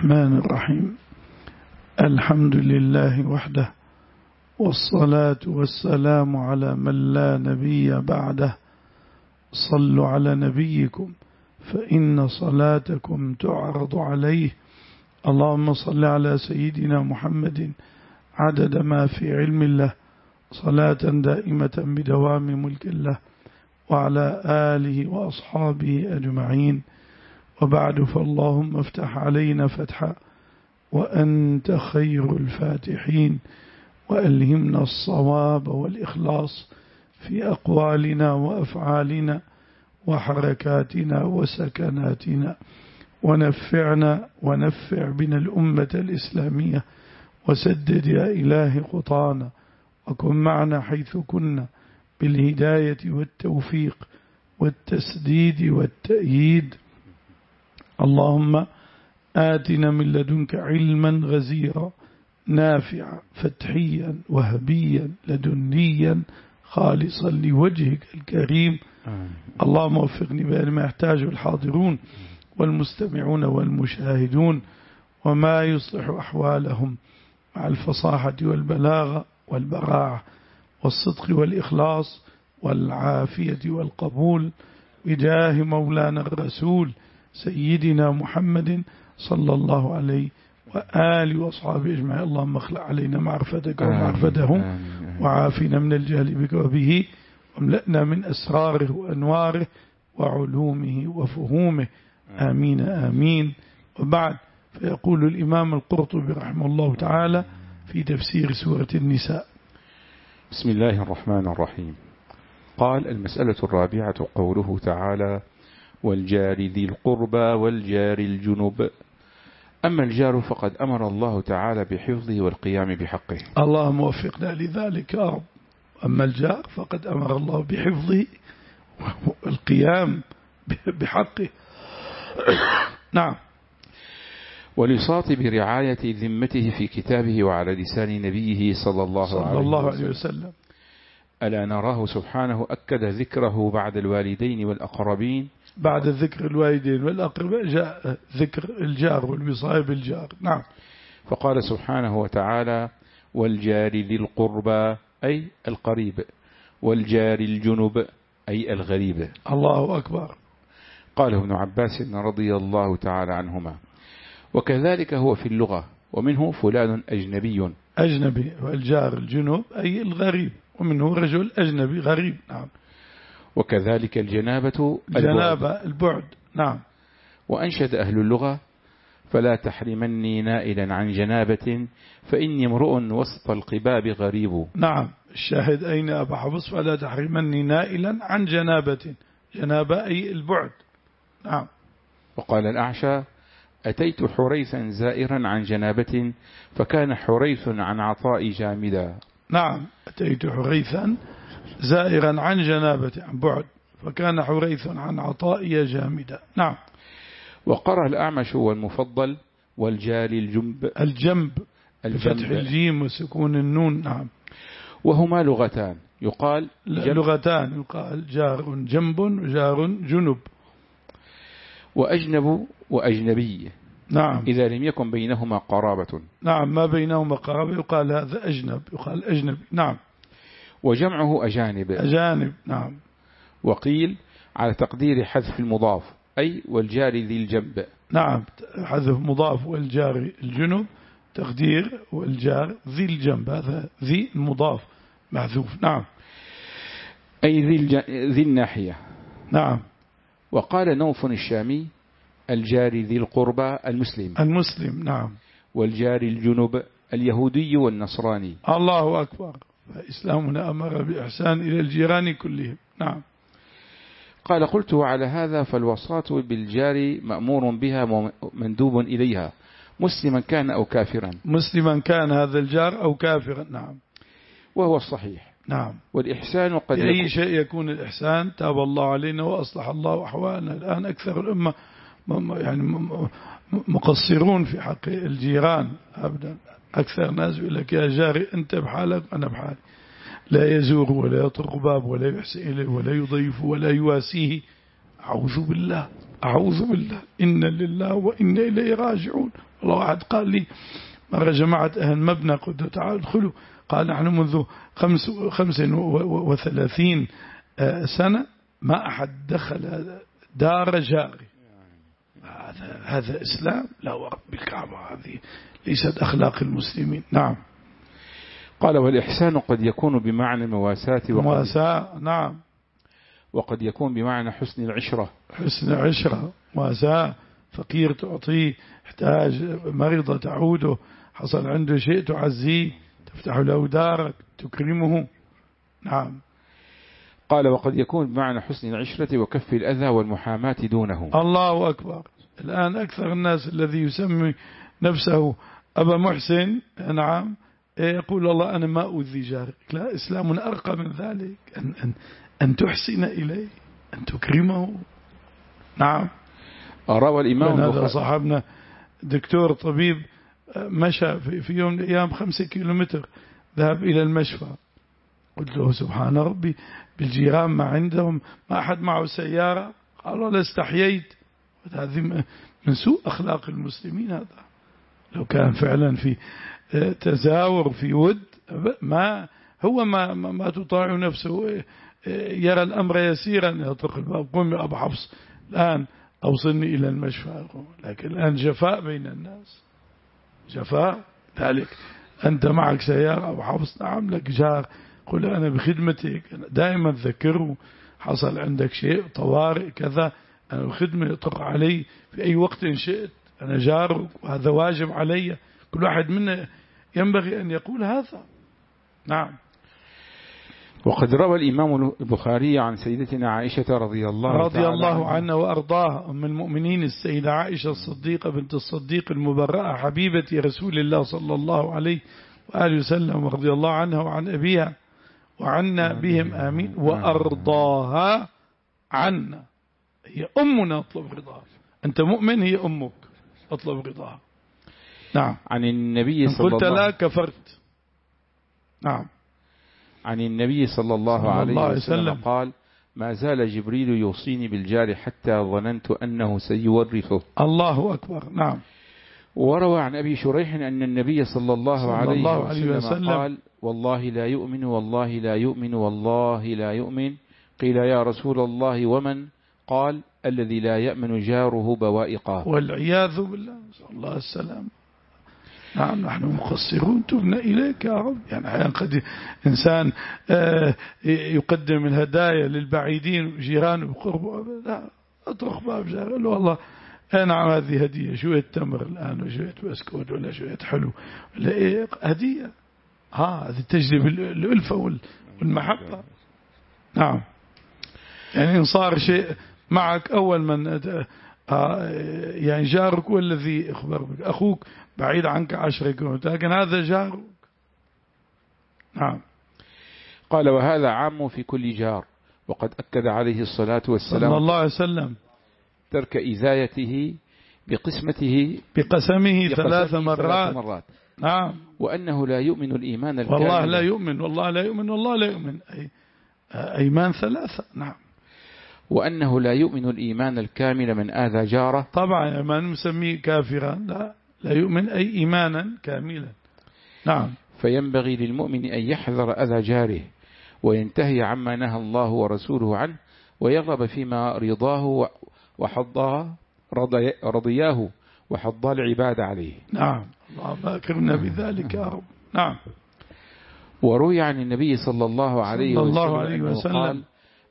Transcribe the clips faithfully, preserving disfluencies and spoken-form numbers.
الرحمن الرحيم. الحمد لله وحده، والصلاة والسلام على من لا نبي بعده. صلوا على نبيكم فإن صلاتكم تعرض عليه. اللهم صل على سيدنا محمد عدد ما في علم الله، صلاة دائمة بدوام ملك الله، وعلى آله وأصحابه أجمعين. وبعد، فاللهم افتح علينا فتحا وأنت خير الفاتحين، وألهمنا الصواب والإخلاص في أقوالنا وأفعالنا وحركاتنا وسكناتنا، ونفعنا ونفع بنا الأمة الإسلامية، وسدد يا إله خطانا، وكن معنا حيث كنا بالهداية والتوفيق والتسديد والتأييد. اللهم آتنا من لدنك علما غزيرا نافعا فتحيا وهبيا لدنيا خالصا لوجهك الكريم. اللهم وفقني بين ما يحتاجه الحاضرون والمستمعون والمشاهدون، وما يصلح أحوالهم مع الفصاحة والبلاغة والبراعة والصدق والإخلاص والعافية والقبول، بجاه مولانا الرسول سيدنا محمد صلى الله عليه وآله وأصحابه أجمعين. اللهم اخلع علينا معرفتك ومعرفتهم، وعافنا من الجهل بك وبه، واملأنا من أسراره وأنواره وعلومه وفهومه. آمين آمين. وبعد، فيقول الإمام القرطبي رحمه الله تعالى في تفسير سورة النساء: بسم الله الرحمن الرحيم. قال: المسألة الرابعة قوله تعالى: والجار ذي القربى والجار الجنب. أما الجار فقد أمر الله تعالى بحفظه والقيام بحقه. اللهم وفقنا لذلك يا رب. أما الجار فقد أمر الله بحفظه والقيام بحقه. نعم. ولصات برعاية ذمته في كتابه وعلى لسان نبيه صلى الله, صلى عليه, الله وسلم. عليه وسلم. ألا نراه سبحانه أكد ذكره بعد الوالدين والأقربين. بعد ذكر الوالدين والأقربين جاء ذكر الجار والوصاية بالجار. نعم. فقال سبحانه وتعالى: والجار ذي القربى أي القريب، والجار الجنب أي الغريب. الله أكبر. قال ابن عباس رضي الله تعالى عنهما: وكذلك هو في اللغة، ومنه فلان أجنبي. أجنبي، والجار الجنوب أي الغريب، ومنه رجل أجنبي غريب. نعم. وكذلك الجنابة الجنابة البعد. نعم. وأنشد أهل اللغة: فلا تحرمني نائلا عن جنابة فإني امرؤ وسط القباب غريب. نعم. الشاهد أين أبا حفص: فلا تحرمني نائلا عن جنابة. جنابة أي البعد. نعم. وقال الأعشى: أتيت حريثا زائرا عن جنابة فكان حريث عن عطاء جامدا. نعم. أتيت حريثا زائرا عن جنابة عن بعد، فكان حريث عن عطاء جامدا. نعم. وقرأ الأعمش والمفضل: والجار الجنب. الجنب الجنب بفتح الجيم وسكون النون. نعم. وهما لغتان يقال لغتان يقال جار جنب وجار جنب. وأجنب وأجنبي. نعم. إذا لم يكن بينهما قرابة. نعم. ما بينهما قرابة يقال هذا أجنب، يقال أجنبي. نعم. وجمعه أجانب. أجانب. نعم. وقيل على تقدير حذف المضاف، أي والجار ذي الجنب. نعم. حذف مضاف والجار الجنب، تقدير والجار ذي الجنب، هذا ذي المضاف محذوف. نعم. أي ذي, الج... ذي الناحية. نعم. وقال نوف الشامي: الجار ذي القربى المسلم. المسلم. نعم. والجار الجنب اليهودي والنصراني. الله أكبر. فإسلامنا أمر بإحسان إلى الجيران كلهم. نعم. قال: قلت: على هذا فالوصاة بالجار مأمور بها مندوب إليها، مسلما كان أو كافرا. مسلما كان هذا الجار أو كافرا. نعم. وهو الصحيح. نعم. والإحسان قد بأي يكون شيء يكون الإحسان. تاب الله علينا وأصلح الله أحوالنا. الآن أكثر الأمة يعني مقصرون في حق الجيران أبدا. أكثر ناس يقول لك: يا جاري أنت بحالك أنا بحالي، لا يزور ولا يطرق باب ولا يحسن إليه ولا يضيف ولا يواسيه. أعوذ بالله أعوذ بالله إنا لله وإنا إليه راجعون. والله واحد قال لي مرة جماعة أهل مبنى قلت تعالوا ادخلوا، قال نحن منذ خمس, خمس وثلاثين سنة ما أحد دخل دار جاري. هذا هذا إسلام؟ لا ورب الكعبة، هذه ليست أخلاق المسلمين. نعم. قال والإحسان قد يكون بمعنى مواساة مواساة. نعم. وقد يكون بمعنى حسن العشرة. حسن العشرة، مواساة، فقير تعطيه، احتاج مريضة تعوده، حصل عنده شيء تعزيه، تفتح له دارك، تكرمه. نعم. قال وقد يكون بمعنى حسن العشرة وكف الأذى والمحاماة دونه. الله أكبر. الآن أكثر الناس الذي يسمي نفسه أبا محسن، نعم، يقول الله أنا ما أؤذي جارك. لا، إسلام أرقى من ذلك، أن, أن, أن تحسن إليه، أن تكرمه. نعم. روى الإمام هذا صاحبنا دكتور طبيب مشى في يوم من الأيام خمسة كيلومتر، ذهب إلى المشفى، قلت له سبحان ربي بالجيران ما عندهم ما أحد معه سيارة، قالوا لا استحييت. هذه من سوء أخلاق المسلمين. هذا لو كان فعلا في تزاور في ود، ما هو ما ما تطاع نفسه، يرى الأمر يسيرا يطرق الباب، قم يا أبو حفص الآن أوصلني إلى المشفى. لكن الآن جفاء بين الناس، جفاء. ذلك أنت معك سيارة أبو حفص، نعم لك جار، قل أنا بخدمتك، دائما ذكره حصل عندك شيء طوارئ كذا، أنا بخدمة يطرق علي في أي وقت إن شئت، أنا جارك وهذا واجب علي. كل واحد منا ينبغي أن يقول هذا. نعم. وقد روى الإمام البخاري عن سيدتنا عائشة رضي الله رضي الله عنها وأرضاها أم المؤمنين السيدة عائشة الصديقة بنت الصديق المبرأة حبيبة رسول الله صلى الله عليه وآله وسلم، رضي الله عنها وعن أبيها وعنا بهم آمين، وأرضاها عنا. هي أمنا أطلب رضاها، أنت مؤمن هي أمك أطلب رضاها. نعم. عن النبي صلى الله قلت لا كفرت. نعم. عن النبي صلى الله, صلى الله عليه وسلم قال ما زال جبريل يوصيني بالجار حتى ظننت أنه سيورثه. الله أكبر. نعم. وروى عن أبي شريح أن النبي صلى الله, صلى عليه, الله عليه وسلم, وسلم قال والله لا يؤمن والله لا يؤمن والله لا يؤمن. قيل يا رسول الله ومن؟ قال الذي لا يأمن جاره بوائقه. والعياذ بالله، صلى الله السلام. نعم. نحن مقصرون، تبنا إليك يا رب. يعني أحيانا قد إنسان يقدم الهدايا للبعيدين جيرانه بقربه، لا أطرق باب جاره، قال له والله نعم هذه هدية، شوية تمر الآن وشوية بسكوت ولا شوية حلو ولا إيه، هدية. ها هذه تجلب الألفة والمحبة. نعم. يعني إن صار شيء معك أول من يعني جارك والذي أخبر بك، أخوك بعيد عنك عشرة كيلومتر لكن هذا جارك. نعم. قال وهذا عام في كل جار، وقد أكد عليه الصلاة والسلام صلى الله عليه وسلم ترك إزايته بقسمته بقسمه ثلاث مرات. مرات. نعم. وأنه لا يؤمن الإيمان الكامل. والله لا يؤمن، والله لا يؤمن، والله لا يؤمن، أي أيمان ثلاثة. نعم. وأنه لا يؤمن الإيمان الكامل من آذى جاره. طبعا ما نسميه كافرا، لا لا يؤمن أي إيمانا كاملا. نعم. فينبغي للمؤمن أن يحذر أذى جاره وينتهي عما نهى الله ورسوله عنه، ويرغب فيما رضاه وحضاه رضياه وحضى العباد عليه. نعم. الله أكرمنا بذلك يا رب. نعم. وروي عن النبي صلى الله عليه صلى وسلم, الله عليه وسلم قال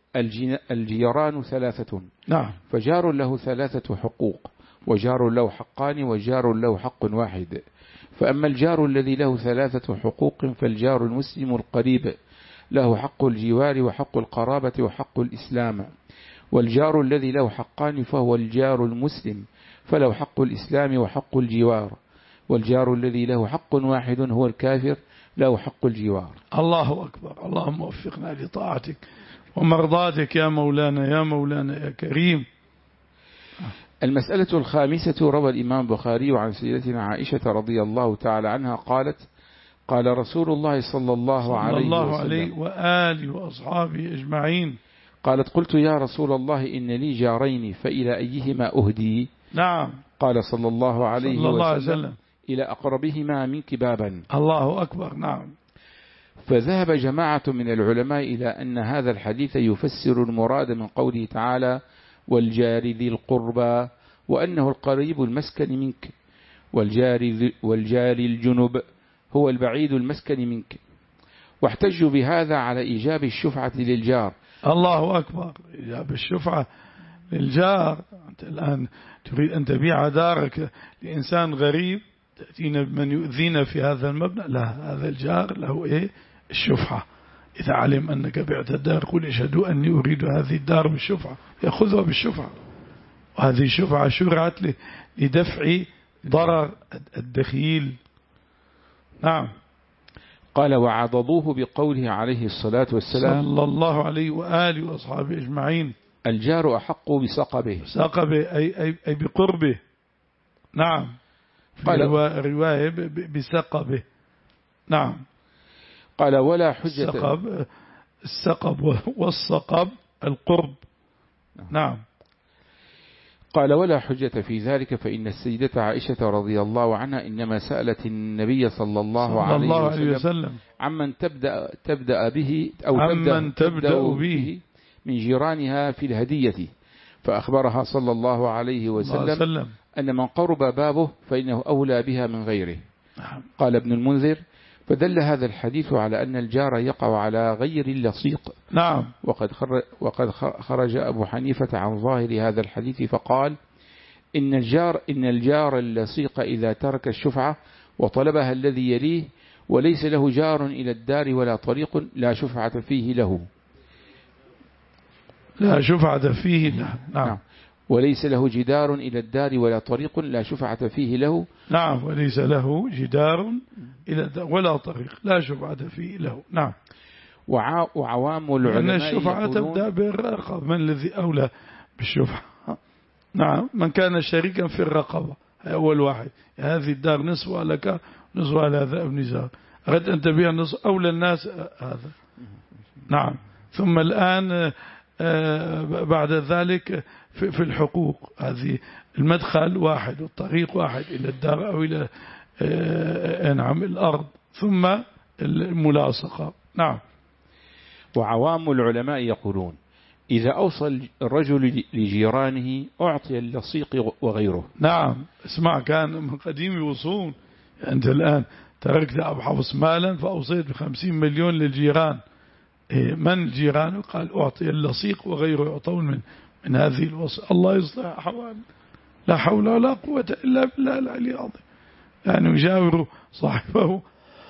الجيران ثلاثة. نعم. فجار له ثلاثة حقوق، وجار له حقان، وجار له حق واحد. فأما الجار الذي له ثلاثة حقوق فالجار المسلم القريب له حق الجوار وحق القرابة وحق الإسلام، والجار الذي له حقان فهو الجار المسلم فله حق الإسلام وحق الجوار، والجار الذي له حق واحد هو الكافر له حق الجوار. الله أكبر. اللهم وفقنا لطاعتك ومرضاتك يا مولانا يا مولانا يا كريم. المسألة الخامسة. روى الإمام البخاري عن سيدتنا عائشة رضي الله تعالى عنها قالت قال رسول الله صلى الله عليه وسلم صلى الله عليه وآله وأصحابه أجمعين. قالت قلت يا رسول الله إن لي جارين فإلى أيهما أهدي؟ نعم. قال صلى الله عليه صلى الله عليه وسلم وسلم إلى أقربهما منك بابا. الله أكبر. نعم. فذهب جماعة من العلماء إلى أن هذا الحديث يفسر المراد من قوله تعالى والجار ذي القربى، وأنه القريب المسكن منك، والجار, والجار الجنب هو البعيد المسكن منك، واحتجوا بهذا على إيجاب الشفعة للجار. الله أكبر. إيجاب الشفعة للجار. أنت الآن تريد أن تبيع دارك لإنسان غريب، تأتينا بمن يؤذينا في هذا المبنى؟ لا، هذا الجار له إيه؟ الشفعة. إذا علم أنك بعت الدار قل اشهدوا أني أريد هذه الدار بالشفعة، يأخذها بالشفعة. وهذه الشفعة شرعت لدفع ضرر الدخيل. نعم. قال وعضضوه بقوله عليه الصلاة والسلام صلى الله عليه وآله وأصحابه أجمعين الجار أحق بسقبه. سقبه أي, أي, أي بقربه. نعم. قال رواية بسقبه. نعم. قال ولا حجة. السقب, السقب والسقب القرب. نعم. قال ولا حجة في ذلك، فإن السيدة عائشة رضي الله عنها إنما سألت النبي صلى الله, صلى عليه, الله عليه وسلم عمن تبدأ, تبدأ به أو عمن تبدأ, تبدأ به من جيرانها في الهدية، فأخبرها صلى الله عليه وسلم الله أن من قرب بابه فإنه أولى بها من غيره. قال ابن المنذر فدل هذا الحديث على أن الجار يقع على غير اللصيق. نعم. وقد خرج, وقد خرج أبو حنيفة عن ظاهر هذا الحديث فقال إن الجار, إن الجار اللصيق إذا ترك الشفعة وطلبها الذي يليه وليس له جار إلى الدار ولا طريق لا شفعة فيه له. لا شفعة فيه له. نعم. نعم. وليس له جدار إلى الدار ولا طريق لا شفعة فيه له. نعم. وليس له جدار إلى الدار ولا طريق لا شفعة فيه له. نعم. وعوام العلماء أن الشفعة تبدأ بالرقبة. من الذي أولى بالشفعة؟ نعم. من كان شريكا في الرقبة أول واحد. هذه الدار نصفها لك نصفها لهذا ابن زار، أردت أن تبيع النصف أولى الناس هذا. نعم. ثم الآن بعد ذلك في الحقوق هذه المدخل واحد والطريق واحد إلى الدار أو إلى نعم الأرض، ثم الملاصقة. نعم. وعوام العلماء يقولون إذا أوصل الرجل لجيرانه أعطي اللصيق وغيره. نعم. اسمع، كان من قديم يوصون. أنت الآن تركت أبو حفص مالا فأوصيت بخمسين مليون للجيران. من الجيران؟ قال أعطي اللصيق وغيره يعطون من من هذه الوصية. الله يصلح أحوال. لا حول ولا قوة إلا بالله العلي العظيم. يعني يجاور صاحبه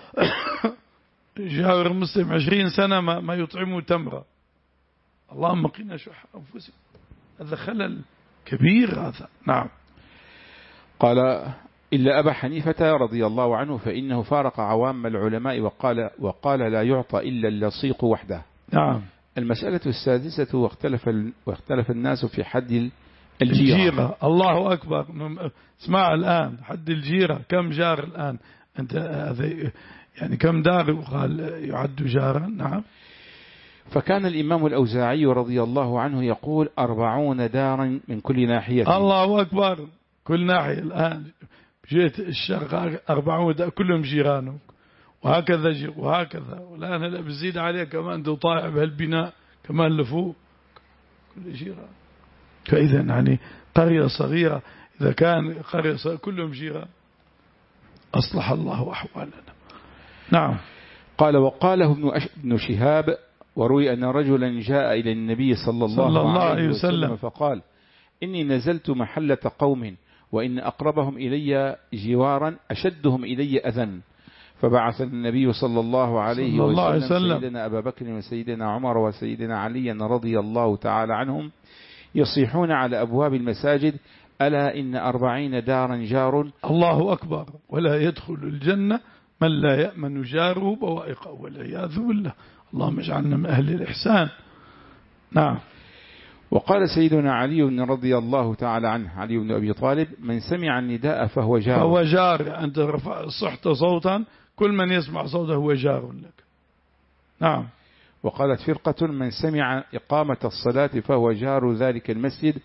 يجاور المسلم عشرين سنة ما, ما يطعمه تمرة. اللهم قنا شح أنفسنا. هذا خلل كبير هذا. نعم. قال إلا أبا حنيفة رضي الله عنه فإنه فارق عوام العلماء وقال, وقال لا يعطى إلا اللصيق وحده. نعم. المسألة السادسة واختلف, واختلف الناس في حد الجيرة. الجيرة. الله أكبر. اسمع الآن حد الجيرة كم جار الآن؟ أنت يعني كم دار وقال يعد جارا؟ نعم. فكان الإمام الأوزاعي رضي الله عنه يقول أربعون دارا من كل ناحية. الله أكبر. كل ناحية. الآن جيت الشرق أربعون دار كلهم جيرانه، وهكذا جي وهكذا. والآن هلا بزيد عليه كمان دو طائع بهالبناء كمان لفوق كل جيران. فإذا يعني قرية صغيرة إذا كان قرية صغيرة كلهم جيران أصلح الله أحوالنا. نعم. قال وقاله ابن شهاب وروي أن رجلا جاء إلى النبي صلى الله, صلى الله عليه وسلم فقال إني نزلت محلة قوم وإن أقربهم إلي جوارا أشدهم إلي أذى، فبعث النبي صلى الله عليه صلى الله وسلم, وسلم سيدنا أبا بكر وسيدنا عمر وسيدنا علي رضي الله تعالى عنهم يصيحون على أبواب المساجد ألا إن أربعين دارا جار. الله أكبر. ولا يدخل الجنة من لا يأمن جاره بوائقه والعياذ بالله. اللهم اجعلنا من أهل الإحسان. نعم. وقال سيدنا علي رضي الله تعالى عنه علي بن أبي طالب من سمع النداء فهو جار. فهو جار. أنت صحت صوتا كل من يسمع صوته هو جار لك. نعم. وقالت فرقة من سمع إقامة الصلاة فهو جار ذلك المسجد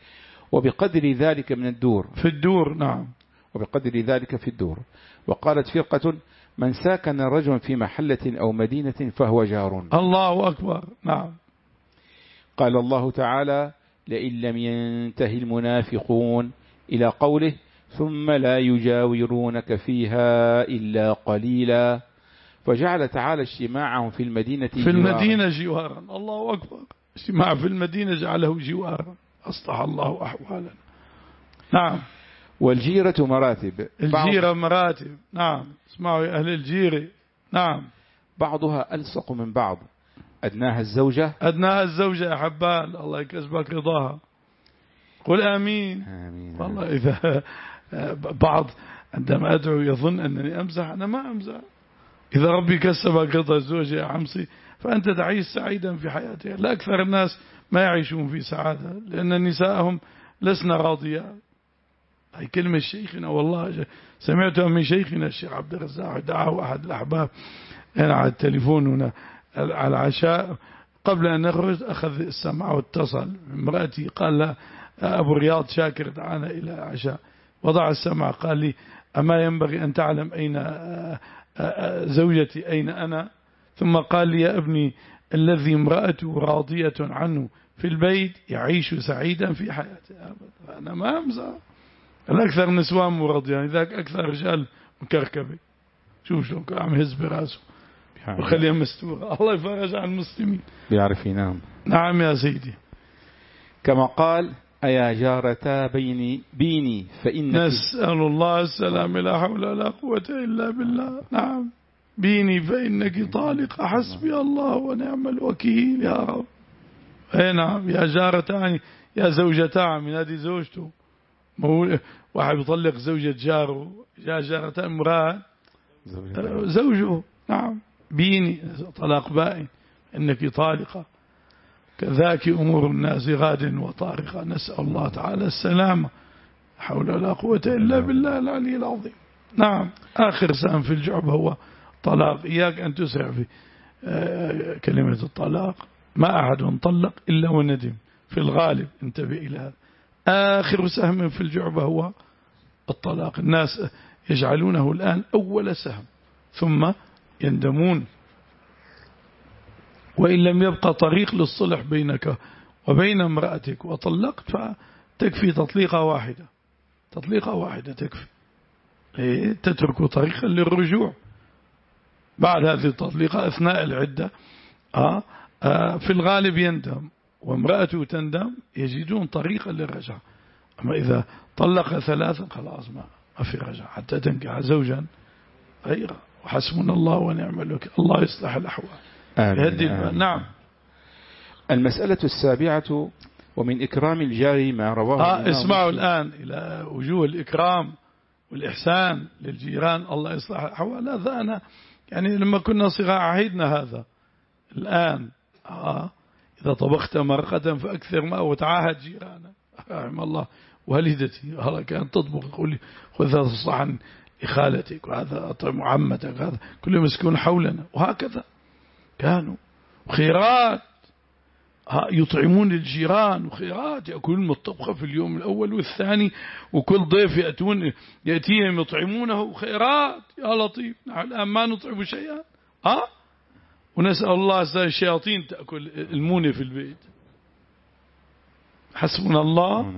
وبقدر ذلك من الدور في الدور. نعم. وبقدر ذلك في الدور. وقالت فرقة من ساكن رجل في محلة أو مدينة فهو جار. الله أكبر. نعم. قال الله تعالى لئن لم ينتهي المنافقون إلى قوله ثم لا يجاورونك فيها إلا قليلا، فجعل تعالى اجتماعهم في المدينة في المدينة جوارا. الله أكبر. اجتماع في المدينة جعله جوارا. أصلح الله أحوالنا. نعم. والجيرة مراتب. الجيرة مراتب. نعم. اسمعوا يا أهل الجيرة. نعم. بعضها ألصق من بعض. أدناها الزوجة. أدناها الزوجة يا حبال، الله يكسبك رضاها. قل آمين. آمين. والله إذا بعض عندما أدعو يظن أنني أمزح، أنا ما أمزح. إذا ربي كسبك رضا الزوجة يا عمسي فأنت تعيش سعيدا في حياتك. لا أكثر الناس ما يعيشون في سعادة لأن نساءهم لسن راضيات. هي كلمة شيخنا والله سمعتها من شيخنا الشيخ عبد الرزاق، دعاه أحد الأحباب أنا على التليفون هنا على العشاء قبل أن نخرج، أخذ السمع واتصل امرأتي قال لا أبو رياض شاكر دعانا إلى عشاء، وضع السمع قال لي أما ينبغي أن تعلم أين زوجتي أين أنا؟ ثم قال لي يا ابني الذي امرأته راضية عنه في البيت يعيش سعيدا في حياته. أنا ما أمزح. الأكثر نسوان مرضيان، ذاك أكثر رجال مكركبة. شوف شو عم هز براسه وخليها مستورة. الله يفرج عن المسلمين. بيعرف ينام. نعم يا سيدي. كما قال أيا جارتا بيني بيني فإنك. نسأل الله السلام لا حول ولا قوة إلا بالله. نعم. بيني فإنك طالق حسبي الله ونعم الوكيل يا رب. اي نعم. يا جارتان يا زوجتان من هذه زوجته. واحد يطلق زوجة جاره يا جارتان امرأة زوجه. نعم. بيني طلاق بائن إنك طالقة. كذاك أمور الناس غاد وطارقة. نسأل الله تعالى السلامة حول ولا قوة إلا بالله العلي العظيم. نعم. آخر سهم في الجعب هو طلاق. إياك أن تسرع في كلمة الطلاق. ما أحد طلق إلا وندم في الغالب. انتبه إلى هذا. آخر سهم في الجعبة هو الطلاق. الناس يجعلونه الآن أول سهم ثم يندمون. وإن لم يبقى طريق للصلح بينك وبين امرأتك وطلقت فتكفي تطليقة واحدة. تطليقة واحدة تكفي. تترك طريقا للرجوع بعد هذه التطليقة أثناء العدة. آه آه في الغالب يندم وامرأته تندم، يجدون طريقا للرجعة. أما إذا طلق ثلاثا خلاص ما في رجعة حتى تنكح زوجا غيره. وحسبنا الله ونعم الوكيل. الله يصلح الأحوال. آمين. آمين. نعم. المسألة السابعة ومن إكرام الجار ما رواه. آه اسمعوا الآن إلى وجوه الإكرام والإحسان للجيران. الله يصلح الأحوال. هذا أنا يعني لما كنا صغار عهدنا هذا. الآن آه إذا طبخت مرقة فأكثر ماء وتعاهد جيرانا. رحم الله والدتي هذا كانت تطبخ يقول لي خذ هذا الصحن لخالتك وهذا أطعم عمتك، هذا كل مسكون حولنا. وهكذا كانوا خيرات يطعمون الجيران وخيرات يأكلون من الطبخة في اليوم الأول والثاني، وكل ضيف يأتون يأتيهم يطعمونه خيرات. يا لطيف. نحن الآن ما نطعم شيئا. ها ونسأل الله الشياطين تأكل المونة في البيت. حسبنا الله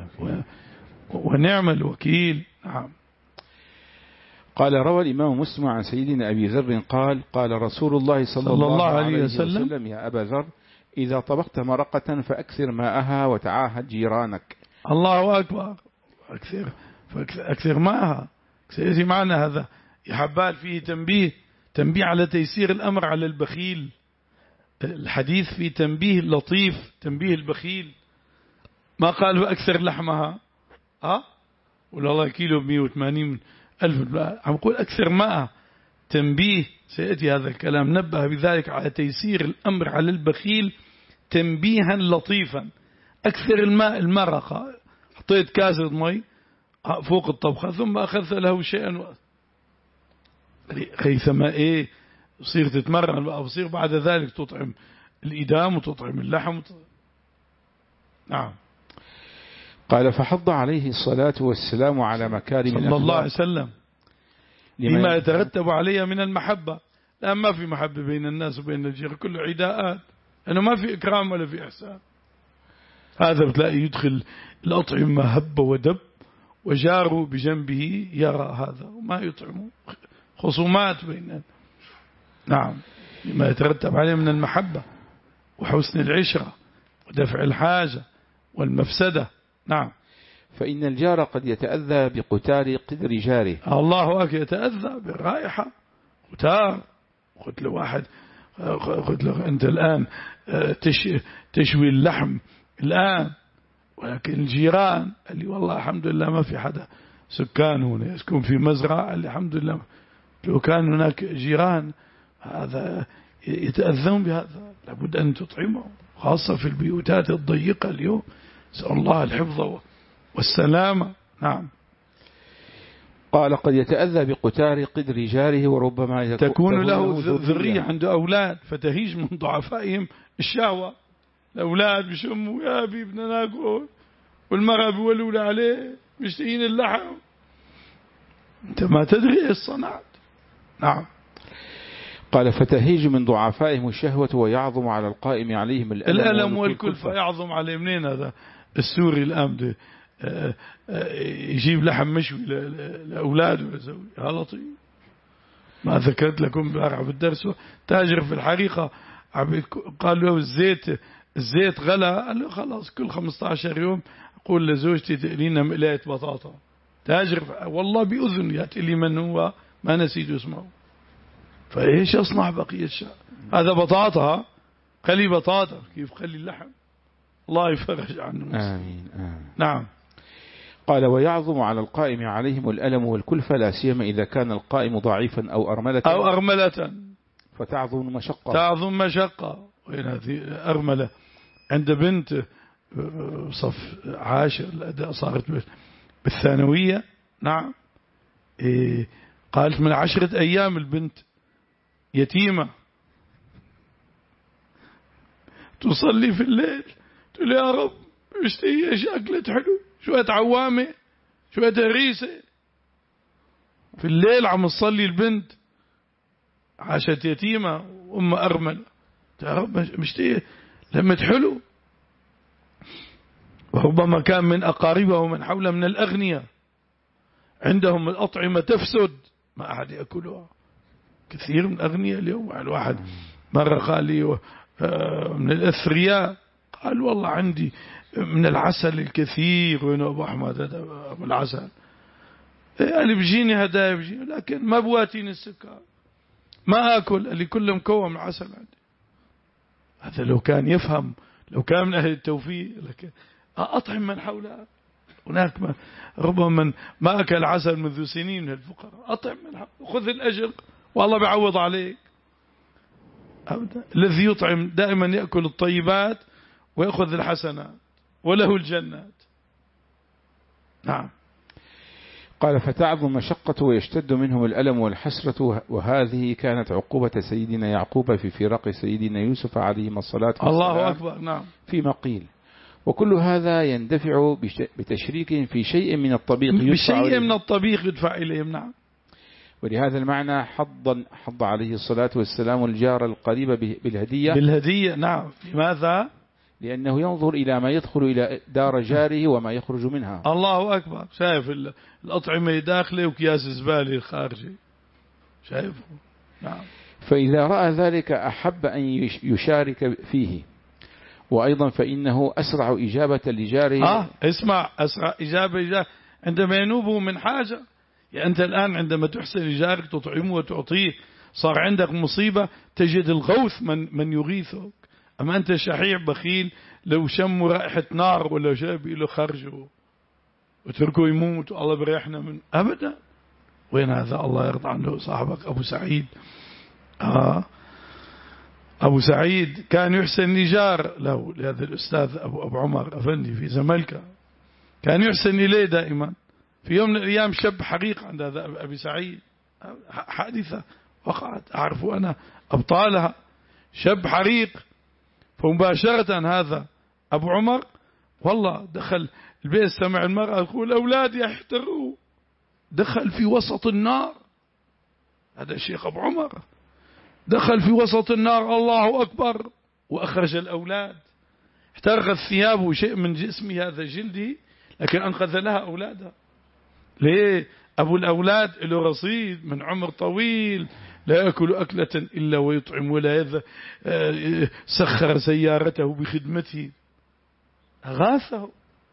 ونعم الوكيل. نعم. قال روى الإمام مسلم عن سيدنا أبي ذر قال قال رسول الله صلى, صلى الله عليه وسلم, وسلم يا أبا ذر إذا طبخت مرقة فأكثر ماءها وتعاهد جيرانك. الله أكبر. أكثر فأكثر ماءها. سيأتي معنا هذا يا حبال فيه تنبيه تنبيه على تيسير الأمر على البخيل. الحديث فيه تنبيه لطيف تنبيه البخيل. ما قال فأكثر لحمها ها ولا الله كيلو بمئة وثمانين ألف. عم يقول أكثر ماء. تنبيه سيأتي هذا الكلام. نبه بذلك على تيسير الأمر على البخيل تنبيها لطيفا. أكثر الماء المرقة. حطيت كاسة مي فوق الطبخة ثم أخذت له شيئا خيثما إيه تصير تتمرن بقى وتصير بعد ذلك تطعم الإدام وتطعم اللحم. نعم. قال فحض عليه الصلاة والسلام على مكارم الأخلاق صلى الله عليه وسلم لما يترتب عليها من المحبة. لا ما في محبة بين الناس وبين الجيران، كله عداءات، أنه ما في إكرام ولا في إحسان. هذا بتلاقي يدخل الأطعمة هب ودب وجاره بجنبه يرى هذا وما يطعمه، خصومات بين. نعم لما يترتب عليه من المحبة وحسن العشرة ودفع الحاجة والمفسدة. نعم. فإن الجار قد يتأذى بقتال قدر جاره. الله أكبر، يتأذى بالرائحة. قتال، قلت له واحد، قلت له أنت الآن تشوي اللحم الآن، ولكن الجيران اللي والله الحمد لله ما في حدا سكان هنا يسكن في مزرعة، اللي الحمد لله لو كان هناك جيران هذا يتأذون بهذا، لابد أن تطعمهم، خاصة في البيوتات الضيقة اليوم. نسأل الله الحفظ والسلامة. نعم. قال قد يتأذى بقتال قدر جاره وربما تكون له ذرية عنده أولاد فتهيج من ضعفائهم الشهوة. الأولاد بيشموا يا أبي بدنا ناكل، والمرأة بيولوا عليه مشتهين اللحم، أنت ما تدري إيش صنعت. نعم. قال فتهيج من ضعفائهم الشهوة ويعظم على القائم عليهم الألم, الألم والكلفة. يعظم عليه منين هذا السوري الآن يجيب لحم مشوي لأولاده ولزوجه؟ يا لطيف، ما ذكرت لكم بارع بالدرس تاجر في الحريقة قال له الزيت الزيت غلا، قال له خلاص كل خمسة عشر يوم أقول لزوجتي تقلينا مقلاية بطاطا. تاجر والله بأذن يأتي لي من هو ما نسيت اسمه. فإيش أصنع بقية الشيء؟ هذا بطاطا، خلي بطاطا، كيف خلي اللحم؟ الله يفرج عنه. آمين آمين. نعم. قال ويعظم على القائم عليهم الألم والكلفة، لا سيما إذا كان القائم ضعيفا أو أرملة أو أرملة فتعظم مشقة. تعظم مشقة. وين هذه أرملة؟ عند بنت صف عاشر صارت بالثانوية. نعم. إيه قالت من عشرة أيام البنت يتيمة تصلي في الليل تقول يا رب اشتهي ايش أكلت حلو، شوية عوامة شوية هريسة. في الليل عم تصلي البنت، عاشت يتيمة وأم أرمل، يا رب مشتهي لما حلو. وربما كان من أقاربه ومن حوله من الأغنياء عندهم الأطعمة تفسد ما أحد يأكلها. كثير من الأغنياء اليوم. الواحد مرة قال لي من الأثرياء قال والله عندي من العسل الكثير. وين أبو أحمد هذا أبو العسل؟ قال لي بيجيني هدايا بيجيني، لكن ما بواتيني السكر، ما أكل اللي كله مكون من عسل عندي. هذا لو كان يفهم، لو كان من أهل التوفيق، لكن أطعم من حولها. هناك من ربما من ما أكل عسل منذ سنين من الفقراء، أطعم من حولها، خذ الأجر والله بيعوض عليك. أبدا. الذي يطعم دائما يأكل الطيبات ويأخذ الحسنات وله الجنات. نعم. قال فتعظم مشقته ويشتد منهم الألم والحسرة، وهذه كانت عقوبة سيدنا يعقوب في فراق سيدنا يوسف عليهما الصلاة والسلام. الله أكبر. نعم. فيما قيل. وكل هذا يندفع بتشريكهم في شيء من الطبيخ بشيء من الطبيخ يدفع إليهم. نعم. ولهذا المعنى حضا حض عليه الصلاة والسلام الجار القريب بالهدية بالهدية. نعم. لماذا؟ لأنه ينظر إلى ما يدخل إلى دار جاره وما يخرج منها. الله أكبر. شايف الأطعمة داخله وكياس الزبالة الخارجي، شايفه. نعم. فإذا رأى ذلك أحب أن يشارك فيه. وأيضا فإنه أسرع إجابة لجاره. آه اسمع، أسرع إجابة لجاره عندما ينوبه من حاجة. يعني أنت الآن عندما تحسن لجارك تطعمه وتعطيه، صار عندك مصيبة تجد الغوث من من يغيثك. أما أنت شحيح بخيل، لو شموا رائحة نار ولا شيء بيقولوا خرجوا وتركوا يموت الله بريحنا من أبدا. وين هذا؟ الله يرضى عنه صاحبك أبو سعيد. آه أبو سعيد كان يحسن نجار له لهذا الأستاذ أبو أبو عمر أفندي في زملكة، كان يحسن إليه دائما. في يوم من الأيام شب حقيق عند هذا أبي سعيد، حادثة وقعت أعرف أنا أبطالها، شب حريق. فمباشرة هذا أبو عمر والله دخل البيت سمع المرأة تقول أولادي يحترقوا، دخل في وسط النار. هذا الشيخ أبو عمر دخل في وسط النار، الله أكبر، وأخرج الأولاد. احترقت ثيابه، شيء من جسمه هذا جلدي، لكن أنقذ لها أولادها. ليه؟ أبو الأولاد له رصيد من عمر طويل، لا يأكل أكلة إلا ويطعم، ولا يذ... سخر سيارته بخدمته، أغاثه.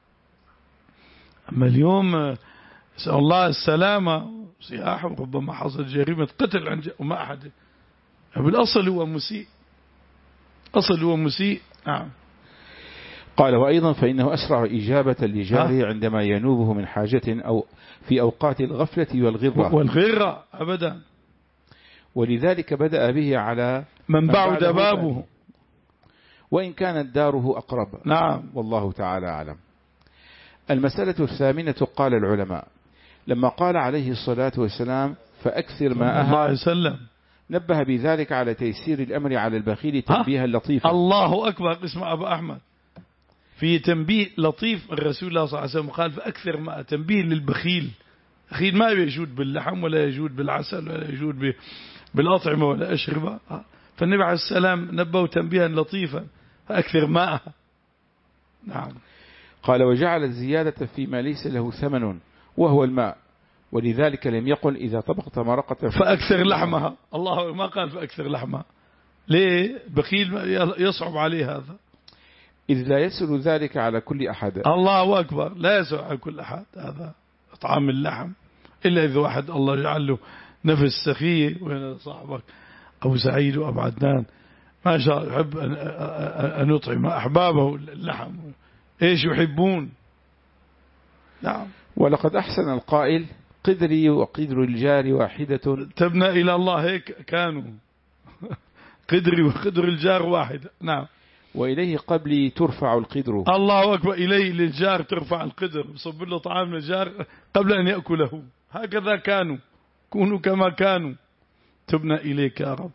أما اليوم نسأل الله السلامة، سياحة، ربما حصل جريمة قتل عن وما أحد. بالأصل هو مسيء، أصل هو مسيء. نعم. قال وأيضا فإنه أسرع إجابة لجاره عندما ينوبه من حاجة أو في أوقات الغفلة والغرة والغرة أبدا، ولذلك بدأ به على من بعد بابه، وإن كانت داره أقرب. نعم. والله تعالى أعلم. المسألة الثامنة قال العلماء لما قال عليه الصلاة والسلام فأكثر ماءها نبه بذلك على تيسير الأمر على البخيل تنبيها لطيفا. الله أكبر. اسمع أبو أحمد، في تنبيه لطيف الرسول الله صلى الله عليه وسلم قال فأكثر ماء، تنبيه للبخيل. بخيل ما يجود باللحم ولا يجود بالعسل ولا يجود بالأطعمة ولا أشربة، فالنبي عليه السلام نبه تنبيها لطيفا فأكثر ماء. نعم. قال وجعل الزيادة فيما ليس له ثمن وهو الماء، ولذلك لم يقل إذا طبقت مرقة فأكثر لحمها. الله ما قال فأكثر لحمها. ليه؟ بخيل يصعب عليه هذا، إذ لا يسهل ذلك على كل أحد. الله أكبر، لا يسهل على كل أحد هذا طعام اللحم، إلا إذا واحد الله جعل له نفس سخية. وين صاحبك أبو سعيد وأبو عدنان ما شاء الله يحب أن يطعم أحبابه اللحم، إيش يحبون. نعم. ولقد أحسن القائل قدري وقدر الجار واحدة تبنى إلى الله، هيك كانوا قدري وقدر الجار واحدة. نعم. وإليه قبلي ترفع القدر. الله أكبر. إليه للجار ترفع القدر، بصب له طعام للجار قبل أن يأكله. هكذا كانوا، كونوا كما كانوا، تبنى إليك يا رب.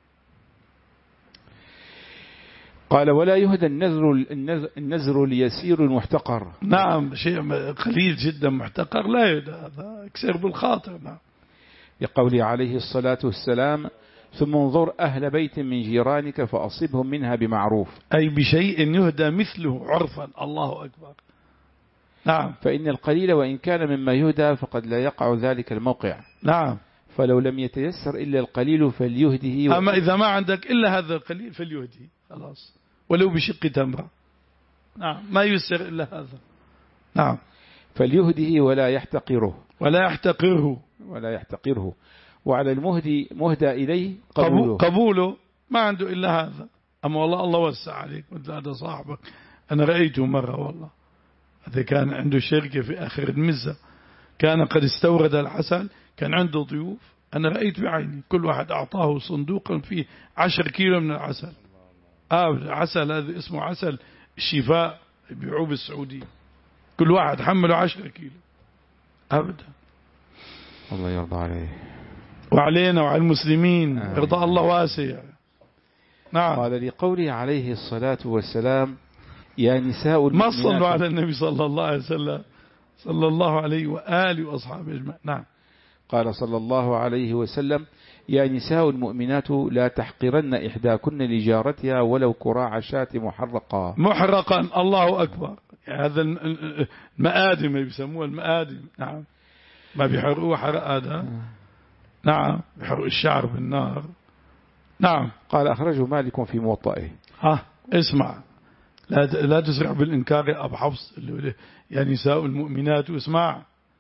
قال ولا يهدى النذر النذر اليسير المحتقر. نعم، شيء قليل جدا محتقر لا يهدى، هذا يكسر بالخاطر. نعم. لقوله عليه الصلاة والسلام ثم انظر أهل بيت من جيرانك فأصبهم منها بمعروف، أي بشيء يهدى مثله عرفا. الله أكبر. نعم. فإن القليل وإن كان مما يهدى فقد لا يقع ذلك الموقع. نعم. فلو لم يتيسر إلا القليل فليهده. أما إذا ما عندك إلا هذا القليل فليهده خلاص، ولو بشق تمرة. نعم. ما يسر إلا هذا. نعم. فليهده ولا يحتقره ولا يحتقره ولا يحتقره وعلى المهدي مهدى إليه قبوله. قبوله ما عنده إلا هذا. أما والله الله وسع عليك، مثل هذا صاحبك أنا رأيته مرة والله، هذا كان عنده شركة في آخر المزة، كان قد استورد العسل، كان عنده ضيوف، أنا رأيت بعيني كل واحد أعطاه صندوقا فيه عشر كيلو من العسل. آه عسل هذا اسمه عسل الشفاء، يبيعوه بالسعودية، كل واحد حمله عشر كيلو أبدا. الله يرضى عليه وعلينا وعلى المسلمين. آه. رضا الله واسع. نعم. قال لقوله عليه الصلاة والسلام يا نساء ما صلوا على النبي صلى الله عليه وسلم صلى الله عليه وآله وأصحابه أجمعين. نعم. قال صلى الله عليه وسلم يا نساء المؤمنات لا تحقرن إحداكن لجارتها ولو كراع شاة محرقة. محرقا. الله أكبر. هذا المآدم يسموها المآدم. نعم. ما بيحرقوه حرق هذا. نعم. بيحرق الشعر بالنار. نعم. قال أخرجه مالك في موطئه. ها اسمع، لا لا تسرع بالإنكار يا أبو حفص يا نساء المؤمنات. اسمع.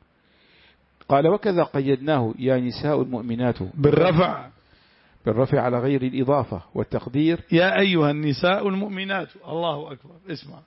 قال وكذا قيدناه يا نساء المؤمنات بالرفع، بالرفع على غير الإضافة والتقدير يا أيها النساء المؤمنات. الله أكبر. اسمع.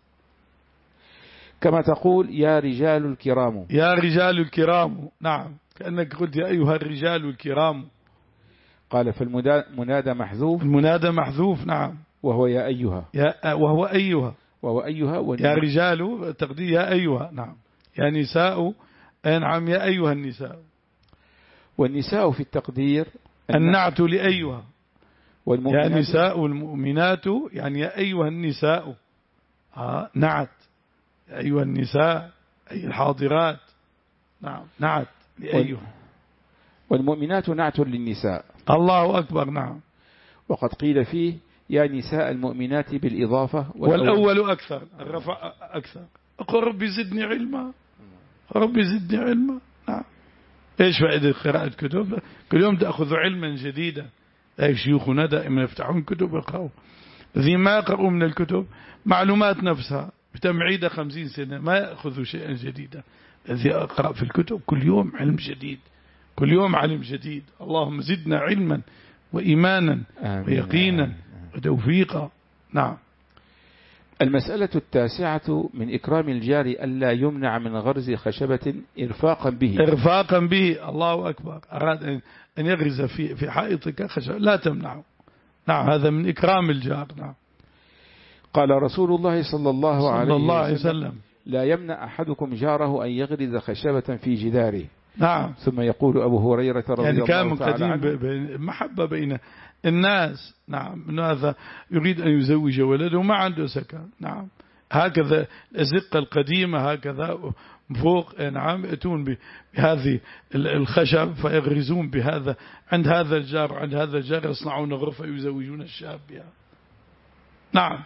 كما تقول يا رجال الكرام. يا رجال الكرام. نعم. كأنك قلت يا أيها الرجال الكرام. قال فالمنادى محذوف. المنادى محذوف. نعم. وهو يا أيها. يا وهو أيها. وهو أيها. يا رجال تقدير يا أيها. نعم. يا نساء. نعم. يا أيها النساء. والنساء في التقدير النعت لأيها. يا نساء المؤمنات يعني يا أيها النساء. آه نعت. يا أيها النساء أي الحاضرات. نعم نعت لأيها. والمؤمنات نعت للنساء. الله أكبر. نعم. وقد قيل فيه يا نساء المؤمنات بالإضافة، والأول, والأول أكثر، الرفع أكثر. أقول ربي زدني علما، ربي زدني علما. نعم. إيش فائدة قراءة كتب؟ كل يوم تأخذ علما جديدا. أي شيوخنا دائما يفتحون كتب يقرأوا. الذي ما يقرأوا من الكتب معلومات نفسها بتمعيدة خمسين سنة ما يأخذوا شيئا جديدا. الذي أقرأ في الكتب كل يوم علم جديد، كل يوم علم جديد. اللهم زدنا علما وإيمانا ويقينا وتوفيقا. نعم. المسألة التاسعة من إكرام الجار ألا يمنع من غرز خشبة إرفاقا به. إرفاقا به. الله أكبر. أراد أن يغرز في في حائطك خشبة لا تمنعه. نعم. هذا من إكرام الجار. نعم. قال رسول الله صلى الله عليه, صلى الله عليه وسلم, وسلم لا يمنع أحدكم جاره أن يغرز خشبة في جداره. نعم. ثم يقول أبو هريرة رضي يعني الله تعالى عنه، يعني كان قديم محبة بين الناس. نعم. إنه هذا يريد أن يزوج ولده ما عنده سكن. نعم. هكذا الأزقة القديمة هكذا فوق. نعم. يأتون بهذه الخشب فيغرزون بهذا عند هذا الجار عند هذا الجار، يصنعون غرفة يزوجون الشاب بها. نعم.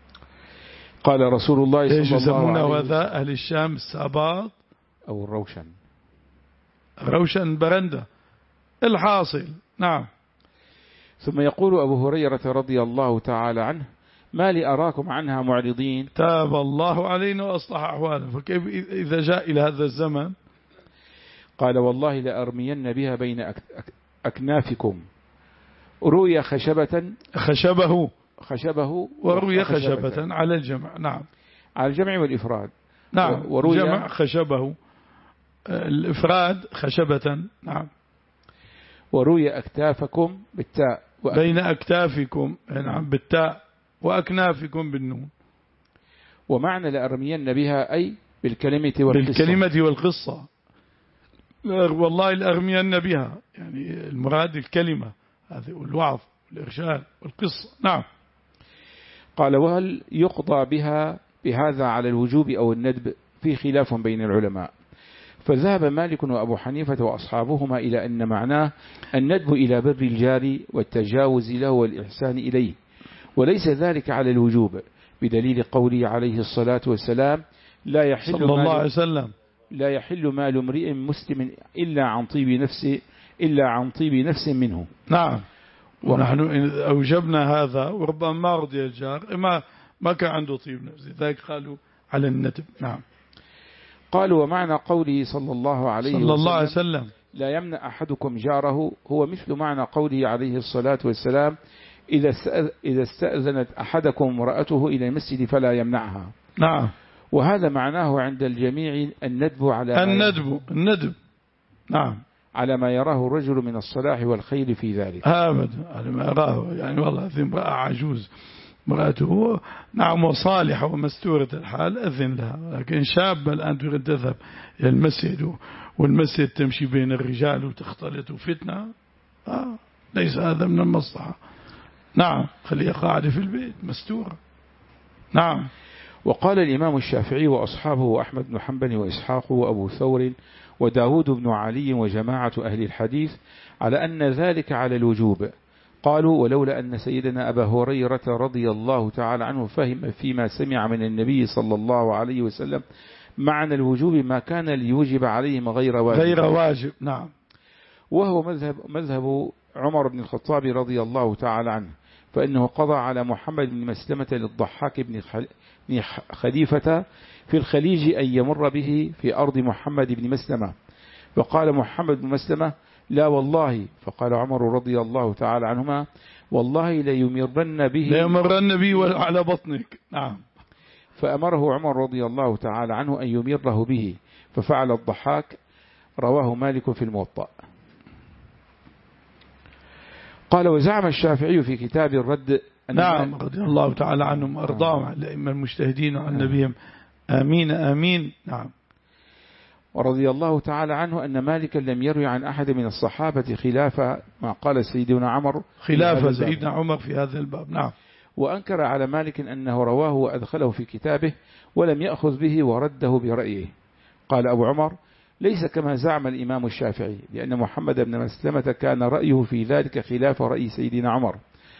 قال رسول الله صلى الله عليه وسلم هذا أهل الشام الساباط أو الروشن، روشن برندة. الحاصل. نعم. ثم يقول أبو هريرة رضي الله تعالى عنه ما لي أراكم عنها معرضين. تاب الله علينا وأصلح أحوالنا. فكيف إذا جاء إلى هذا الزمن؟ قال والله لأرمين بها بين أكنافكم. روي خشبة خشبه خشبه وروي خشبة, خشبة على الجمع. نعم. على الجمع والإفراد. نعم. وروي جمع خشبه، الإفراد خشبة. نعم. وروي أكتافكم بالتاء وأك... بين أكتافكم. نعم بالتاء، وأكنافكم بالنون. ومعنى لأرمين بها أي بالكلمة والقصة. بالكلمة والقصة. والله لأرمين بها يعني المراد الكلمة هذه والوعظ والإرشاد والقصة. نعم. قال وهل يقضى بها بهذا على الوجوب أو الندب؟ في خلاف بين العلماء. فذهب مالك وأبو حنيفة وأصحابهما إلى أن معناه الندب إلى بر الجار والتجاوز له والإحسان إليه، وليس ذلك على الوجوب، بدليل قوله عليه الصلاة والسلام لا يحل صلى الله عليه وسلم لا يحل مال امرئ مسلم إلا عن طيب نفس إلا عن طيب نفس منه. نعم. ونحن أوجبنا هذا، وربما ما رضي الجار ما ما كان عنده طيب نفس، ذلك قالوا على الندب. نعم. قالوا ومعنى قوله صلى الله عليه صلى الله عليه وسلم لا يمنع أحدكم جاره هو مثل معنى قوله عليه الصلاة والسلام إذا استأذنت أحدكم امرأته إلى المسجد فلا يمنعها. نعم. وهذا معناه عند الجميع الندب على الندب الندب. نعم. على ما يراه الرجل من الصلاح والخير في ذلك. أبدا على ما يراه، يعني والله في امرأة عجوز امرأته نعم وصالحة ومستورة الحال أذن لها، لكن شابة الآن تريد تذهب إلى المسجد والمسجد تمشي بين الرجال وتختلط فتنة، آه ليس هذا من المصلحة. نعم. خليها قاعدة في البيت مستورة. نعم. وقال الإمام الشافعي وأصحابه وأحمد بن حنبل وإسحاق وأبو ثور وداود بن علي وجماعة أهل الحديث على أن ذلك على الوجوب. قالوا ولولا أن سيدنا أبا هريرة رضي الله تعالى عنه فهم فيما سمع من النبي صلى الله عليه وسلم معنى الوجوب ما كان ليوجب عليهم غير واجب. غير واجب. نعم. وهو مذهب, مذهب عمر بن الخطاب رضي الله تعالى عنه، فإنه قضى على محمد بن مسلمة للضحاك بن خليفة في الخليج أن يمر به في أرض محمد بن مسلمة، فقال محمد بن مسلمة لا والله، فقال عمر رضي الله تعالى عنهما والله ليمرن به ليمرن به على بطنك. نعم. فأمره عمر رضي الله تعالى عنه أن يمره به، ففعل الضحاك. رواه مالك في الموطأ. قال وزعم الشافعي في كتاب الرد نعم رضي الله تعالى عنهم وأرضاهم عن الأئمة المجتهدين وعن نبيهم آمين آمين. نعم. ورضي الله تعالى عنه أن مالكا لم يروي عن أحد من الصحابة خلاف ما قال سيدنا عمر خلاف سيدنا عمر في هذا الباب. نعم. وأنكر على مالك أنه رواه وأدخله في كتابه ولم يأخذ به ورده برأيه. قال أبو عمر: ليس كما زعم الإمام الشافعي، لأن محمد بن مسلمة كان رأيه في ذلك خلاف رأي سيدنا عمر،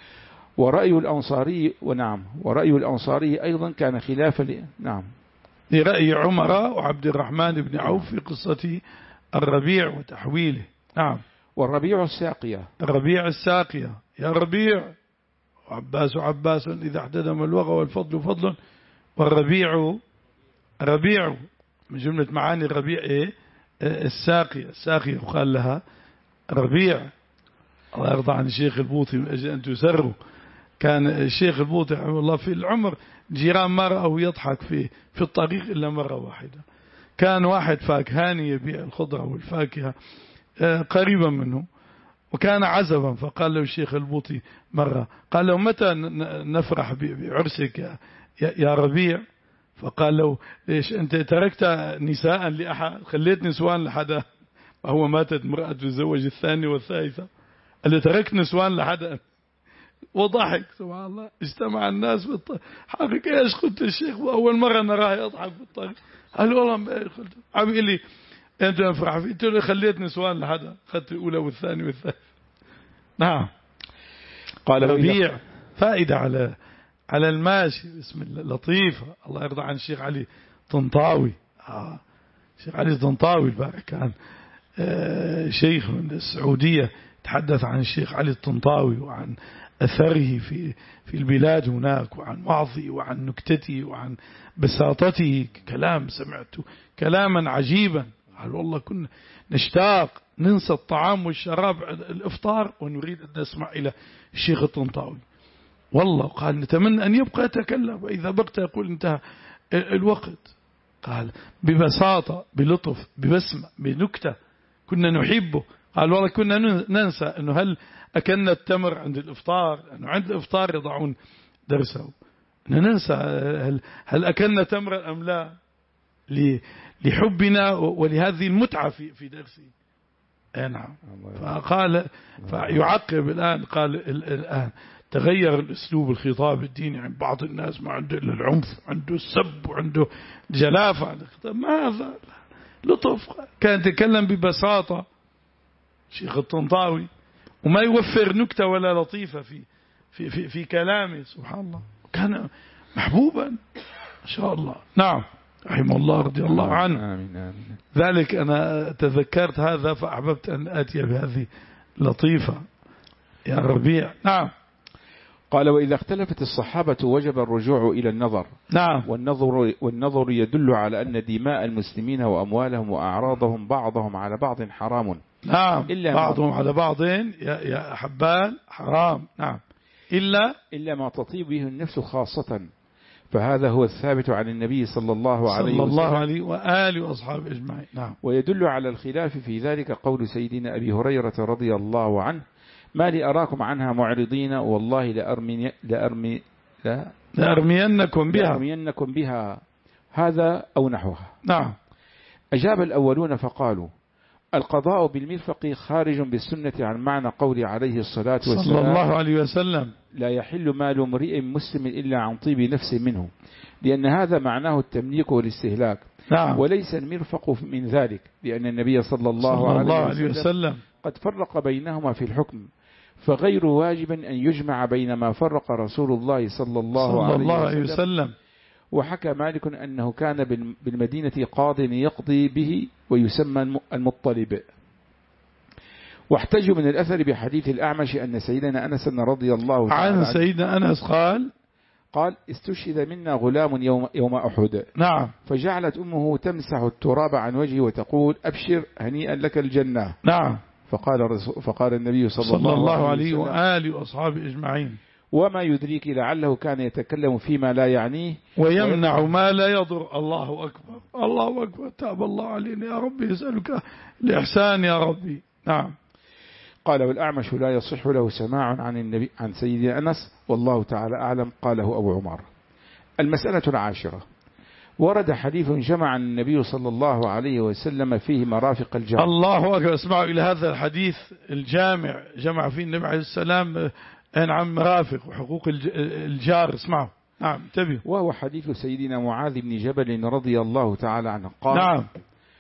ورأي الأنصاري ونعم ورأي الأنصاري أيضا كان خلافا نعم لرأي عمر وعبد الرحمن بن عوف في قصة الربيع وتحويله. نعم. والربيع الساقية، الربيع الساقية، يا ربيع، وعباس عباس إذا احتدم الوغى والفضل فضل، والربيع ربيع من جملة معاني الربيع إيه؟ الساقية، الساقية وقال لها ربيع. الله يرضى عن الشيخ البوطي من أجل أن تسروا. كان الشيخ البوطي رحمه الله في العمر جيران ما رأوا يضحك في في الطريق إلا مرة واحدة. كان واحد فاكهاني يبيع الخضرة والفاكهة قريبا منه، وكان عزبا، فقال له الشيخ البوطي مرة، قال له: متى نفرح بعرسك يا, يا ربيع؟ فقال له: ليش أنت تركت نساء لأحد؟ خليت نسوان لحدا؟ وهو ماتت امرأة تزوج الثانية والثالثة. قال له: تركت نسوان لحدا؟ وضحك. سبحان الله. اجتمع الناس بالطريق. حقك ايش؟ قلت الشيخ أول مرة نراه يضحك بالطريق. قال والله قلت عم يقول لي: انت افرح فيه؟ قلت له: خليت نسوان لحدا، اخذت الاولى والثانيه والثالثه. نعم. قال ربيع فائده على على الماشي. بسم الله، لطيفه. الله يرضى عن الشيخ علي طنطاوي. اه الشيخ علي طنطاوي البارح كان آه شيخ من السعوديه، تحدث عن الشيخ علي الطنطاوي وعن أثره في في البلاد هناك، وعن وعظه وعن نكتته وعن بساطته. كلام سمعته كلاما عجيبا. قال: والله كنا نشتاق ننسى الطعام والشراب الإفطار ونريد أن نسمع إلى الشيخ الطنطاوي. والله قال: نتمنى أن يبقى يتكلم، وإذا بقت يقول انتهى الوقت. قال: ببساطة، بلطف، ببسمة، بنكتة كنا نحبه. قال: والله كنا ننسى أنه هل أكلنا التمر عند الإفطار، أنه عند الإفطار يضعون درسه، ننسى هل, هل أكلنا تمر أم لا، لحبنا ولهذه المتعة في في درسه. نعم. فقال، فيعقب الآن، قال الآن تغير الأسلوب الخطاب الديني عند بعض الناس، ما عنده إلا العنف، عنده السب، وعنده جلافة. ما هذا لطف، كان يتكلم ببساطة شيخ الطنطاوي، وما يوفر نكتة ولا لطيفة في في في, في كلامه. سبحان الله، كان محبوبا ما شاء الله. نعم، رحمه الله، رضي الله عنه. آمين آمين. ذلك أنا تذكرت هذا فأحببت أن آتي بهذه لطيفة يا ربيع. نعم. قال: وإذا اختلفت الصحابة وجب الرجوع إلى النظر. نعم. والنظر, والنظر يدل على أن دماء المسلمين وأموالهم وأعراضهم بعضهم على بعض حرام. نعم، إلا بعضهم على بعض يا, يا حبان حرام. نعم. إلا إلا ما تطيب به النفس خاصة، فهذا هو الثابت عن النبي صلى الله عليه صلى وسلم الله عليه وآله وأصحابه أجمعين. نعم. ويدل على الخلاف في ذلك قول سيدنا أبي هريرة رضي الله عنه: ما لي أراكم عنها معرضين، والله لأرمي لأرمي لا لأرمينكم بها لأرمينكم بها، هذا أو نحوها. نعم. أجاب الأولون فقالوا: القضاء بالمرفق خارج بالسنة عن معنى قول عليه الصلاة والسلام صلى الله عليه وسلم: لا يحل مال امرئ مسلم إلا عن طيب نفس منه، لأن هذا معناه التمليك والاستهلاك. نعم. وليس المرفق من ذلك، لأن النبي صلى الله, صلى الله عليه وسلم, وسلم قد فرق بينهما في الحكم، فغير واجب أن يجمع بين ما فرق رسول الله صلى الله, صلى الله عليه, عليه وسلم. وسلم. وحكى مالك أنه كان بالمدينة قاض يقضي به ويسمى المطلب. واحتجوا من الأثر بحديث الأعمش أن سيدنا أنس رضي الله تعالى عن سيدنا أنس قال قال: استشهد منا غلام يوم, يوم أحد. نعم. فجعلت أمه تمسح التراب عن وجهه وتقول: أبشر هنيئا لك الجنة. نعم. فقال, فقال النبي صلى, صلى الله, الله عليه وسلم وآله وأصحابه أجمعين: وما يدريك لعله كان يتكلم فيما لا يعنيه ويمنع ما لا يضر. الله أكبر، الله أكبر. تاب الله علينا يا ربي، يسألك الإحسان يا ربي. نعم. قال: والأعمش لا يصح له سماع عن النبي عن سيدنا أنس، والله تعالى أعلم. قاله أبو عمر. المسألة العاشرة: ورد حديث جمع النبي صلى الله عليه وسلم فيه مرافق الجار. الله أكبر. اسمعوا إلى هذا الحديث الجامع، جمع فيه النبي عليه السلام عن مرافق وحقوق الجار. اسمعوا. نعم، انتبهوا. وهو حديث سيدنا معاذ بن جبل رضي الله تعالى عنه قال: نعم.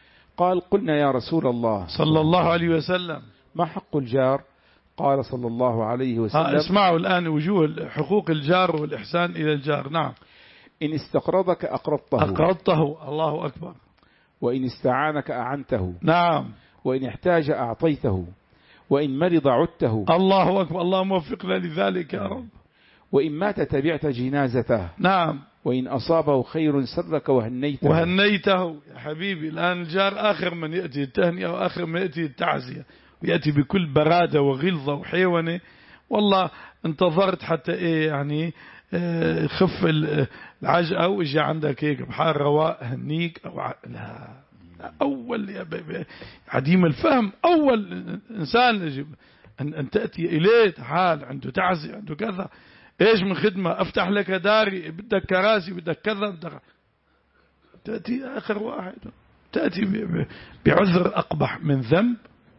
قال قلنا يا رسول الله صلى الله عليه وسلم ما حق الجار؟ قال صلى الله عليه وسلم اسمعوا الآن وجوه حقوق الجار والإحسان إلى الجار. نعم. إن استقرضك أقرضته أقرضته. الله أكبر. وإن استعانك أعنته. نعم. وإن احتاج أعطيته. وإن مرض عدته. الله أكبر. اللهم وفقنا لذلك يا رب. وإن مات تبعت جنازته. نعم. وإن أصابه خير سرك وهنيته. وهنيته يا حبيبي. الآن الجار آخر من يأتي التهنئة وآخر من يأتي التعزية، ويأتي بكل برادة وغلظة وحيونة. والله انتظرت حتى إيه يعني اه خف العجقة وإجي عندك هيك بحال رواء هنيك أو ع... لا. لا أول يا بيبي عديم الفهم. أول إنسان يجب أن, أن تأتي إليه تعال عنده تعزية عنده كذا، إيش من خدمة، أفتح لك داري، بدك كراسي، بدك كذا، بدك تأتي آخر واحد تأتي بعذر أقبح من ذنب.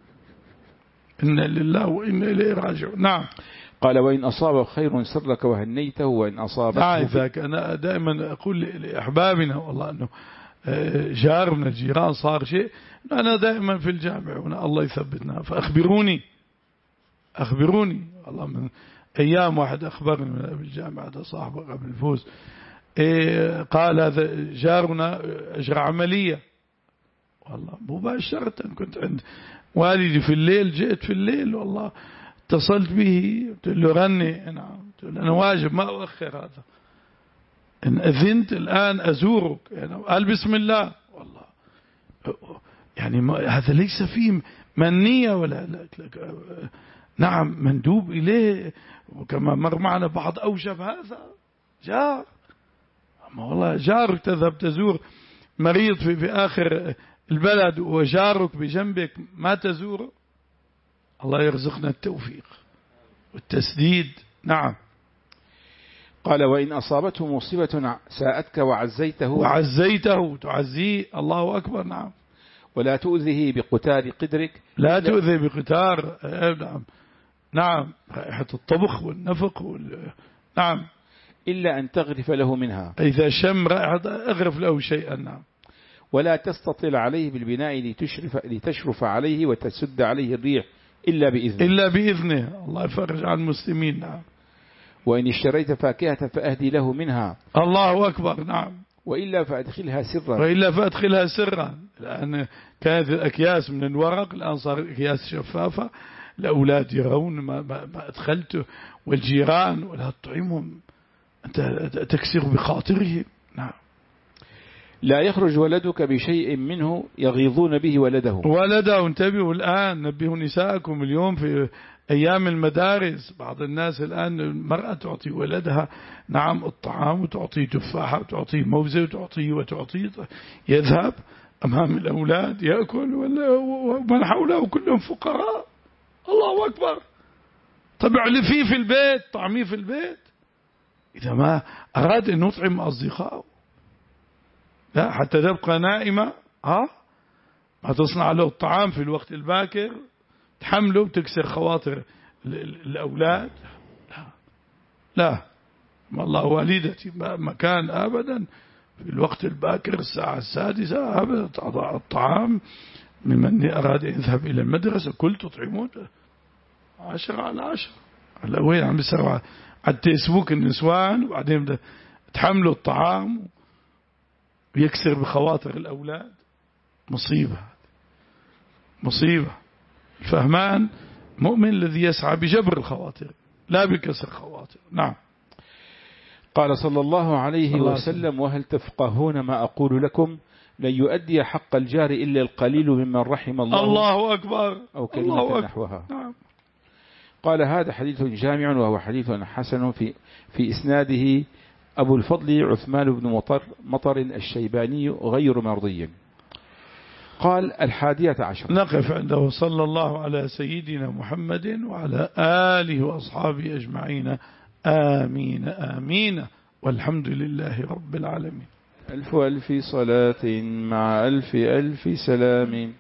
إن لله وإن إليه راجعون. نعم. قال وإن أصابه خير سرك وهنيته وإن أصابه. نعم. ذاك أنا دائما أقول لأحبابنا والله أنه جار من الجيران صار شيء، أنا دائما في الجامع هنا الله يثبتنا فأخبروني أخبروني. والله من أيام واحد أخبرني من الجامعة هذا صاحبه قبل الفوز إيه قال هذا جارنا أجرى عملية. والله مباشرة كنت عند والدي في الليل، جئت في الليل والله اتصلت به قلت له غني. نعم. قلت له أنا واجب ما أؤخر هذا، إن أذنت الآن أزورك يعني. قال بسم الله. والله يعني هذا ليس فيه منية ولا لا. نعم مندوب إليه. وكما مر معنا بعض أوجب هذا جار. أما والله جارك تذهب تزور مريض في, في آخر البلد وجارك بجنبك ما تزوره. الله يرزقنا التوفيق والتسديد. نعم. قال وإن أصابته مصيبة ساءتك وعزيته. وعزيته تعزيه. الله أكبر. نعم. ولا تؤذه بقتار قدرك. لا تؤذي بقتار. نعم. نعم. رائحة الطبخ والنفق وال... نعم. إلا أن تغرف له منها. إذا شم رائحة أغرف له شيئا. نعم. ولا تستطل عليه بالبناء لتشرف, لتشرف عليه وتسد عليه الريح إلا بإذنه. إلا بإذنه. الله يفرج عن المسلمين. نعم. وإن اشتريت فاكهة فأهدي له منها. الله أكبر. نعم. وإلا فأدخلها سرا. وإلا فأدخلها سرا. لأن كانت الأكياس من الورق الآن صار أكياس شفافة، الأولاد يرون ما, ما, ما أدخلته والجيران، ولا تطعمهم أنت تكسر بخاطرهم. نعم. لا يخرج ولدك بشيء منه يغيظون به ولده. ولده. انتبهوا الآن، نبهوا نساءكم اليوم في أيام المدارس. بعض الناس الآن المرأة تعطي ولدها نعم الطعام وتعطيه تفاحة وتعطيه موزة وتعطيه وتعطيه، يذهب أمام الأولاد يأكل ومن حوله كلهم فقراء. الله أكبر. طبع لفيه في البيت، طعميه في البيت. إذا ما أراد أن يطعم أصدقائه لا حتى تبقى نائمة ها ما تصنع له الطعام في الوقت الباكر تحمله وتكسر خواطر الأولاد. لا لا والله والدتي ما كان أبدا في الوقت الباكر الساعة السادسة أبدا تضع الطعام لمن أراد أن يذهب إلى المدرسة كل تطعمون عشرة على عشرة. هلا وين عم بيسروا على التيسبوك النسوان وبعدين تحملوا الطعام ويكسر بخواطر الأولاد. مصيبة مصيبة. الفهمان مؤمن الذي يسعى بجبر الخواطر لا بكسر خواطر. نعم. قال صلى الله عليه الله وسلم وهل تفقهون ما أقول لكم لن يؤدي حق الجار إلا القليل ممن رحم الله. الله أكبر. أو كلمة الله نحوها. نعم. قال هذا حديث جامع وهو حديث حسن في في إسناده أبو الفضل عثمان بن مطر مطر الشيباني غير مرضي. قال الحادية عشر. نقف عنده صلى الله على سيدنا محمد وعلى آله وأصحابه أجمعين. آمين آمين والحمد لله رب العالمين. ألف ألف صلاة مع ألف ألف سلام.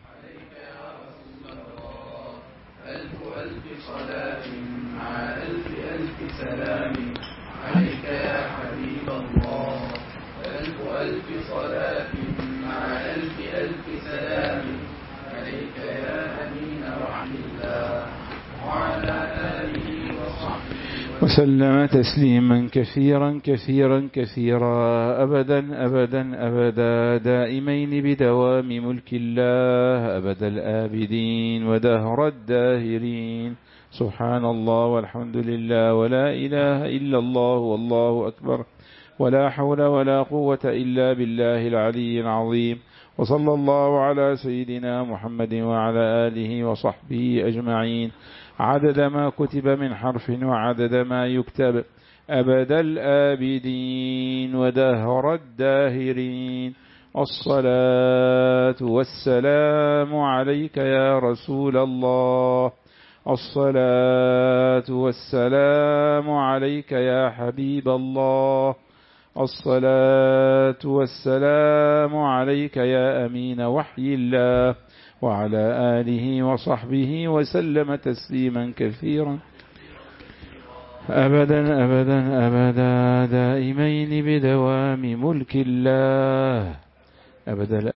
عليك يا حبيب الله. ألف ألف صلاة مع ألف ألف سلام. وسلم تسليما كثيرا كثيرا كثيرا أبدا أبدا أبدا دائمين بدوام ملك الله أبد الآبدين ودهر الداهرين. سبحان الله والحمد لله ولا إله إلا الله والله أكبر ولا حول ولا قوة إلا بالله العلي العظيم. وصلى الله على سيدنا محمد وعلى آله وصحبه أجمعين عدد ما كتب من حرف وعدد ما يكتب أبد الآبدين ودهر الداهرين. الصلاة والسلام عليك يا رسول الله، الصلاة والسلام عليك يا حبيب الله، الصلاة والسلام عليك يا أمين وحي الله، وعلى آله وصحبه وسلم تسليما كثيرا أبدا أبدا أبدا دائمين بدوام ملك الله أبدا.